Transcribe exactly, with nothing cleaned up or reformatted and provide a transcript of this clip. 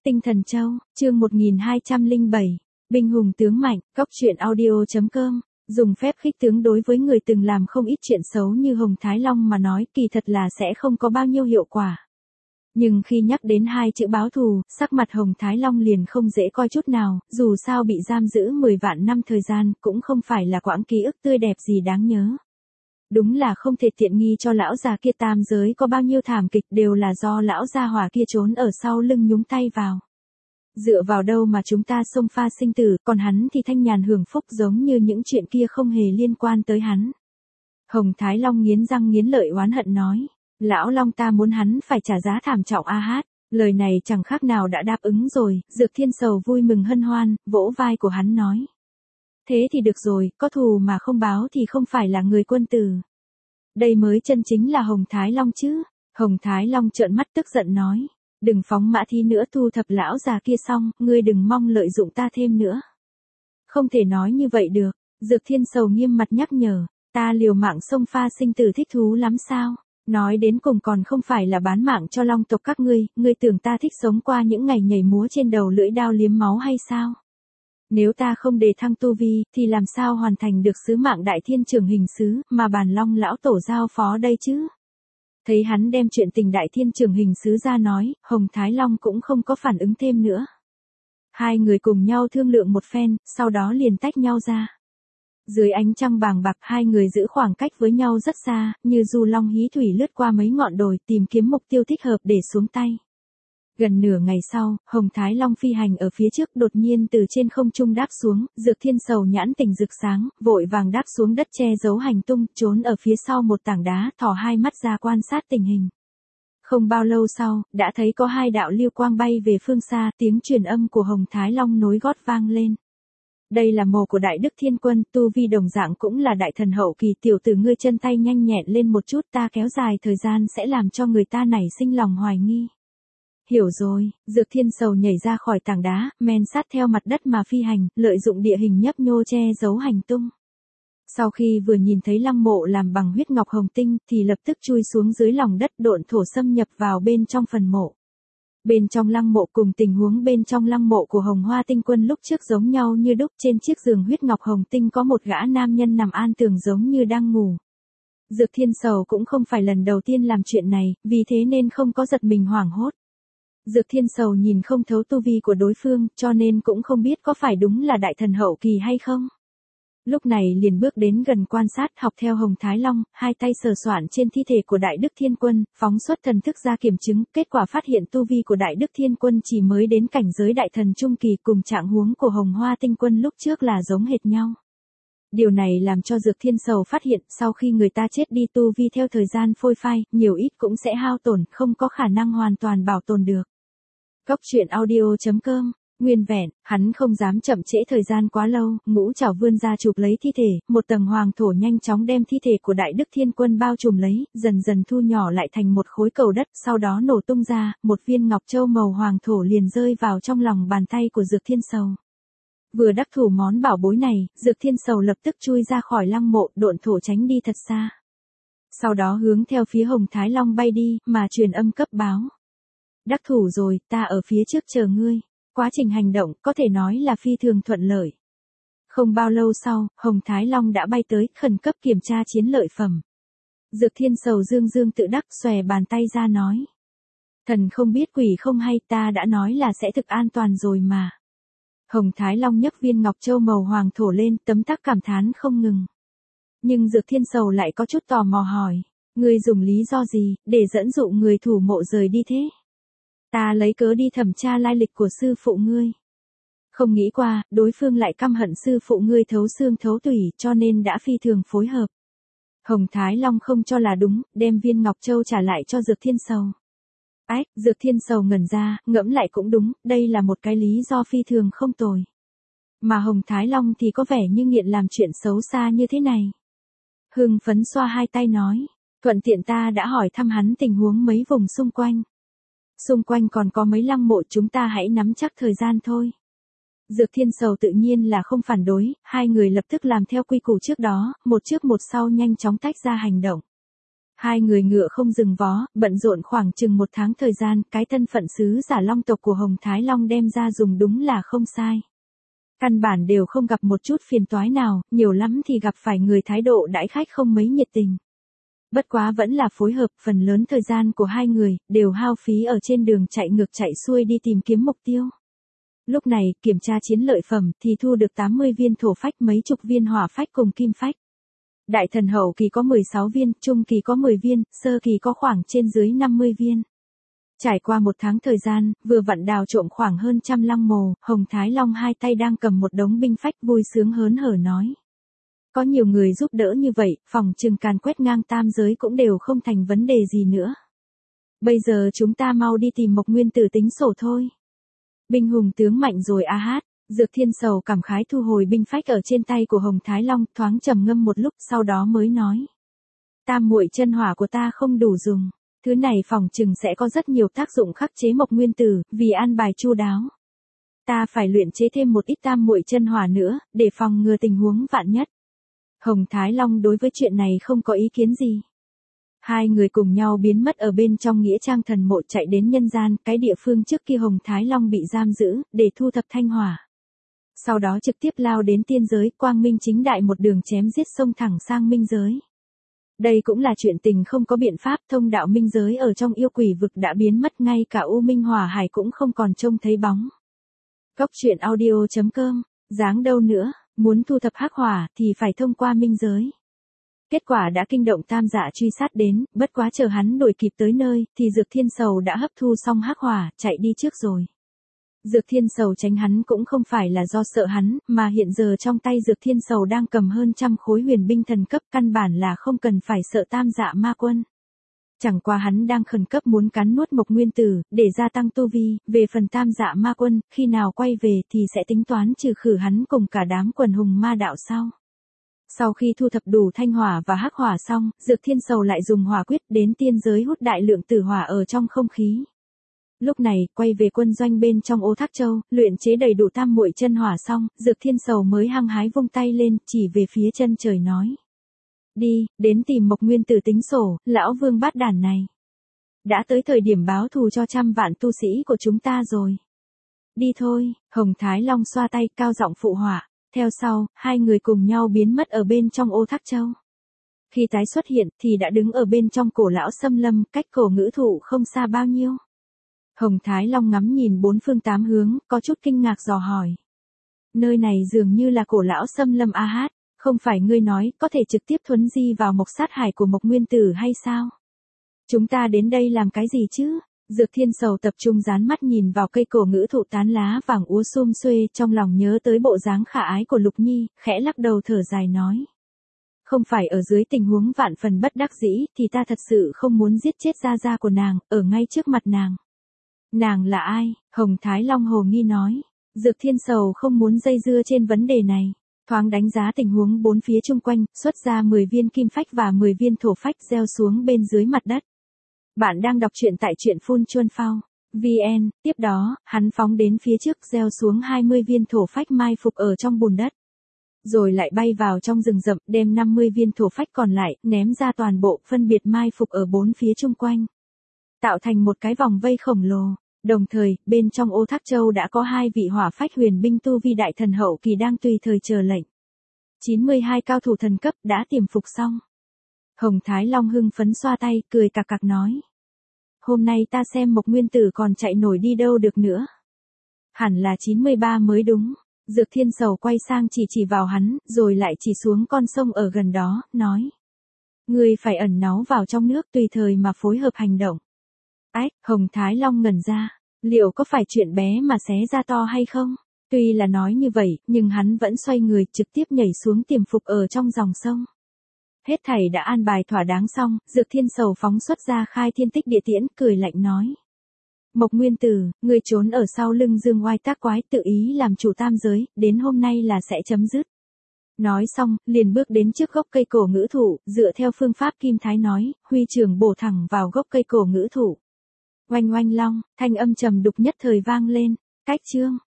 Tinh Thần Châu, chương một nghìn hai trăm lẻ bảy, Binh hùng tướng mạnh, Cóc truyện audio chấm com, dùng phép khích tướng đối với người từng làm không ít chuyện xấu như Hồng Thái Long mà nói kỳ thật là sẽ không có bao nhiêu hiệu quả. Nhưng khi nhắc đến hai chữ báo thù, sắc mặt Hồng Thái Long liền không dễ coi chút nào, dù sao bị giam giữ mười vạn năm thời gian cũng không phải là quãng ký ức tươi đẹp gì đáng nhớ. Đúng là không thể tiện nghi cho lão già kia, tam giới có bao nhiêu thảm kịch đều là do lão gia hỏa kia trốn ở sau lưng nhúng tay vào. Dựa vào đâu mà chúng ta xông pha sinh tử, còn hắn thì thanh nhàn hưởng phúc giống như những chuyện kia không hề liên quan tới hắn. Hồng Thái Long nghiến răng nghiến lợi oán hận nói, lão Long ta muốn hắn phải trả giá thảm trọng a hát, lời này chẳng khác nào đã đáp ứng rồi. Dược Thiên Sầu vui mừng hân hoan, vỗ vai của hắn nói. Thế thì được rồi, có thù mà không báo thì không phải là người quân tử. Đây mới chân chính là Hồng Thái Long chứ. Hồng Thái Long trợn mắt tức giận nói. Đừng phóng mã thi nữa, thu thập lão già kia xong, ngươi đừng mong lợi dụng ta thêm nữa. Không thể nói như vậy được. Dược Thiên Sầu nghiêm mặt nhắc nhở. Ta liều mạng xông pha sinh tử thích thú lắm sao? Nói đến cùng còn không phải là bán mạng cho long tộc các ngươi, ngươi tưởng ta thích sống qua những ngày nhảy múa trên đầu lưỡi đao liếm máu hay sao? Nếu ta không đề thăng tu vi, thì làm sao hoàn thành được sứ mạng đại thiên trưởng hình sứ, mà bản long lão tổ giao phó đây chứ? Thấy hắn đem chuyện tình đại thiên trưởng hình sứ ra nói, Hồng Thái Long cũng không có phản ứng thêm nữa. Hai người cùng nhau thương lượng một phen, sau đó liền tách nhau ra. Dưới ánh trăng bàng bạc, hai người giữ khoảng cách với nhau rất xa, như du long hí thủy lướt qua mấy ngọn đồi tìm kiếm mục tiêu thích hợp để xuống tay. Gần nửa ngày sau, Hồng Thái Long phi hành ở phía trước đột nhiên từ trên không trung đáp xuống, Dược Thiên Sầu nhãn tỉnh rực sáng, vội vàng đáp xuống đất che giấu hành tung, trốn ở phía sau một tảng đá, thò hai mắt ra quan sát tình hình. Không bao lâu sau, đã thấy có hai đạo lưu quang bay về phương xa, tiếng truyền âm của Hồng Thái Long nối gót vang lên. Đây là mồ của Đại Đức Thiên Quân, tu vi đồng dạng cũng là đại thần hậu kỳ, tiểu tử ngươi chân tay nhanh nhẹn lên một chút, ta kéo dài thời gian sẽ làm cho người ta nảy sinh lòng hoài nghi. Hiểu rồi, Dược Thiên Sầu nhảy ra khỏi tảng đá, men sát theo mặt đất mà phi hành, lợi dụng địa hình nhấp nhô che giấu hành tung. Sau khi vừa nhìn thấy lăng mộ làm bằng huyết ngọc hồng tinh, thì lập tức chui xuống dưới lòng đất, độn thổ xâm nhập vào bên trong phần mộ. Bên trong lăng mộ cùng tình huống bên trong lăng mộ của Hồng Hoa Tinh Quân lúc trước giống nhau như đúc, trên chiếc giường huyết ngọc hồng tinh có một gã nam nhân nằm an tường giống như đang ngủ. Dược Thiên Sầu cũng không phải lần đầu tiên làm chuyện này, vì thế nên không có giật mình hoảng hốt. Dược Thiên Sầu nhìn không thấu tu vi của đối phương, cho nên cũng không biết có phải đúng là đại thần hậu kỳ hay không. Lúc này liền bước đến gần quan sát, học theo Hồng Thái Long, hai tay sờ soạn trên thi thể của Đại Đức Thiên Quân, phóng xuất thần thức ra kiểm chứng, kết quả phát hiện tu vi của Đại Đức Thiên Quân chỉ mới đến cảnh giới đại thần trung kỳ, cùng trạng huống của Hồng Hoa Tinh Quân lúc trước là giống hệt nhau. Điều này làm cho Dược Thiên Sầu phát hiện, sau khi người ta chết đi tu vi theo thời gian phôi phai, nhiều ít cũng sẽ hao tổn, không có khả năng hoàn toàn bảo tồn được. Cóc truyện audio chấm com, nguyên vẹn, hắn không dám chậm trễ thời gian quá lâu, ngũ trảo vươn ra chụp lấy thi thể, một tầng hoàng thổ nhanh chóng đem thi thể của Đại Đức Thiên Quân bao trùm lấy, dần dần thu nhỏ lại thành một khối cầu đất, sau đó nổ tung ra, một viên ngọc châu màu hoàng thổ liền rơi vào trong lòng bàn tay của Dược Thiên Sầu. Vừa đắc thủ món bảo bối này, Dược Thiên Sầu lập tức chui ra khỏi lăng mộ, độn thổ tránh đi thật xa. Sau đó hướng theo phía Hồng Thái Long bay đi, mà truyền âm cấp báo. Đắc thủ rồi, ta ở phía trước chờ ngươi. Quá trình hành động có thể nói là phi thường thuận lợi. Không bao lâu sau, Hồng Thái Long đã bay tới, khẩn cấp kiểm tra chiến lợi phẩm. Dược Thiên Sầu dương dương tự đắc, xòe bàn tay ra nói. Thần không biết quỷ không hay, ta đã nói là sẽ thực an toàn rồi mà. Hồng Thái Long nhấc viên ngọc châu màu hoàng thổ lên, tấm tắc cảm thán không ngừng. Nhưng Dược Thiên Sầu lại có chút tò mò hỏi. Ngươi dùng lý do gì, để dẫn dụ người thủ mộ rời đi thế? Ta lấy cớ đi thẩm tra lai lịch của sư phụ ngươi. Không nghĩ qua, đối phương lại căm hận sư phụ ngươi thấu xương thấu tủy, cho nên đã phi thường phối hợp. Hồng Thái Long không cho là đúng, đem viên ngọc châu trả lại cho Dược Thiên Sầu. Ách, Dược Thiên Sầu ngẩn ra, ngẫm lại cũng đúng, đây là một cái lý do phi thường không tồi. Mà Hồng Thái Long thì có vẻ như nghiện làm chuyện xấu xa như thế này. Hưng phấn xoa hai tay nói, thuận tiện ta đã hỏi thăm hắn tình huống mấy vùng xung quanh. Xung quanh còn có mấy lăng mộ, chúng ta hãy nắm chắc thời gian thôi. Dược Thiên Sầu tự nhiên là không phản đối, hai người lập tức làm theo quy củ trước đó, một trước một sau nhanh chóng tách ra hành động. Hai người ngựa không dừng vó, bận rộn khoảng chừng một tháng thời gian, cái thân phận sứ giả long tộc của Hồng Thái Long đem ra dùng đúng là không sai. Căn bản đều không gặp một chút phiền toái nào, nhiều lắm thì gặp phải người thái độ đãi khách không mấy nhiệt tình. Bất quá vẫn là phối hợp, phần lớn thời gian của hai người, đều hao phí ở trên đường chạy ngược chạy xuôi đi tìm kiếm mục tiêu. Lúc này, kiểm tra chiến lợi phẩm, thì thu được tám mươi viên thổ phách, mấy chục viên hỏa phách cùng kim phách. Đại thần hậu kỳ có mười sáu viên, trung kỳ có mười viên, sơ kỳ có khoảng trên dưới năm mươi viên. Trải qua một tháng thời gian, vừa vặn đào trộm khoảng hơn trăm lăng mồ, Hồng Thái Long hai tay đang cầm một đống binh phách vui sướng hớn hở nói. Có nhiều người giúp đỡ như vậy, phòng trừng càn quét ngang tam giới cũng đều không thành vấn đề gì nữa. Bây giờ chúng ta mau đi tìm Mộc Nguyên Tử tính sổ thôi. Binh hùng tướng mạnh rồi a hát. Dược Thiên Sầu cảm khái thu hồi binh phách ở trên tay của Hồng Thái Long, thoáng trầm ngâm một lúc, sau đó mới nói. Tam muội chân hỏa của ta không đủ dùng, thứ này phòng chừng sẽ có rất nhiều tác dụng khắc chế Mộc Nguyên Tử, vì an bài chu đáo. Ta phải luyện chế thêm một ít tam muội chân hỏa nữa, để phòng ngừa tình huống vạn nhất. Hồng Thái Long đối với chuyện này không có ý kiến gì. Hai người cùng nhau biến mất ở bên trong nghĩa trang thần mộ, chạy đến nhân gian, cái địa phương trước kia Hồng Thái Long bị giam giữ, để thu thập thanh hỏa. Sau đó trực tiếp lao đến tiên giới, quang minh chính đại một đường chém giết xông thẳng sang minh giới. Đây cũng là chuyện tình không có biện pháp, thông đạo minh giới ở trong yêu quỷ vực đã biến mất, ngay cả U Minh Hỏa Hải cũng không còn trông thấy bóng. Cốc truyện audio chấm com, dáng đâu nữa, muốn thu thập hắc hỏa thì phải thông qua minh giới. Kết quả đã kinh động tam dạ truy sát đến, bất quá chờ hắn đuổi kịp tới nơi, thì Dược Thiên Sầu đã hấp thu xong hắc hỏa, chạy đi trước rồi. Dược Thiên Sầu tránh hắn cũng không phải là do sợ hắn, mà hiện giờ trong tay Dược Thiên Sầu đang cầm hơn trăm khối huyền binh thần cấp, căn bản là không cần phải sợ tam dạ ma quân. Chẳng qua hắn đang khẩn cấp muốn cắn nuốt Mộc Nguyên Tử, để gia tăng tu vi, về phần tam dạ ma quân, khi nào quay về thì sẽ tính toán trừ khử hắn cùng cả đám quần hùng ma đạo sau. Sau khi thu thập đủ thanh hỏa và hắc hỏa xong, Dược Thiên Sầu lại dùng hỏa quyết đến tiên giới hút đại lượng tử hỏa ở trong không khí. Lúc này, quay về quân doanh bên trong Ô Thác Châu, luyện chế đầy đủ tam muội chân hỏa xong, Dược Thiên Sầu mới hăng hái vung tay lên, chỉ về phía chân trời nói. Đi, đến tìm Mộc Nguyên Tử tính sổ, lão vương bát đản này. Đã tới thời điểm báo thù cho trăm vạn tu sĩ của chúng ta rồi. Đi thôi, Hồng Thái Long xoa tay cao giọng phụ họa. Theo sau, hai người cùng nhau biến mất ở bên trong Ô Thác Châu. Khi tái xuất hiện thì đã đứng ở bên trong cổ lão xâm lâm, cách cổ ngữ thụ không xa bao nhiêu. Hồng Thái Long ngắm nhìn bốn phương tám hướng, có chút kinh ngạc dò hỏi. Nơi này dường như là cổ lão xâm lâm a hát, không phải ngươi nói có thể trực tiếp thuấn di vào mộc sát hải của Mộc Nguyên Tử hay sao? Chúng ta đến đây làm cái gì chứ? Dược Thiên Sầu tập trung dán mắt nhìn vào cây cổ ngữ thụ tán lá vàng úa sum xuê, trong lòng nhớ tới bộ dáng khả ái của Lục Nhi, khẽ lắc đầu thở dài nói. Không phải ở dưới tình huống vạn phần bất đắc dĩ, thì ta thật sự không muốn giết chết gia gia của nàng, ở ngay trước mặt nàng. Nàng là ai? Hồng Thái Long hồ nghi nói. Dược Thiên Sầu không muốn dây dưa trên vấn đề này. Thoáng đánh giá tình huống bốn phía chung quanh, xuất ra mười viên kim phách và mười viên thổ phách gieo xuống bên dưới mặt đất. Bạn đang đọc truyện tại truyện Phun Chuân Phao. vê en, tiếp đó, hắn phóng đến phía trước gieo xuống hai mươi viên thổ phách mai phục ở trong bùn đất. Rồi lại bay vào trong rừng rậm, đem năm mươi viên thổ phách còn lại, ném ra toàn bộ, phân biệt mai phục ở bốn phía chung quanh. Tạo thành một cái vòng vây khổng lồ. Đồng thời, bên trong Ô Thác Châu đã có hai vị hỏa phách huyền binh tu vi đại thần hậu kỳ đang tùy thời chờ lệnh. chín mươi hai cao thủ thần cấp đã tiềm phục xong. Hồng Thái Long hưng phấn xoa tay, cười cặc cặc nói. Hôm nay ta xem Mộc Nguyên Tử còn chạy nổi đi đâu được nữa. Hẳn là chín mươi ba mới đúng. Dược Thiên Sầu quay sang chỉ chỉ vào hắn, rồi lại chỉ xuống con sông ở gần đó, nói. Ngươi phải ẩn náu vào trong nước tùy thời mà phối hợp hành động. Ách, Hồng Thái Long ngẩn ra. Liệu có phải chuyện bé mà xé ra to hay không? Tuy là nói như vậy, nhưng hắn vẫn xoay người trực tiếp nhảy xuống tiềm phục ở trong dòng sông. Hết thảy đã an bài thỏa đáng xong, Dược Thiên Sầu phóng xuất ra khai thiên tích địa tiễn, cười lạnh nói. Mộc Nguyên Tử, ngươi trốn ở sau lưng dương oai tác quái tự ý làm chủ tam giới, đến hôm nay là sẽ chấm dứt. Nói xong, liền bước đến trước gốc cây cổ ngữ thụ, dựa theo phương pháp Kim Thái nói, huy trường bổ thẳng vào gốc cây cổ ngữ thụ. Oanh oanh long, thanh âm trầm đục nhất thời vang lên, cách chương.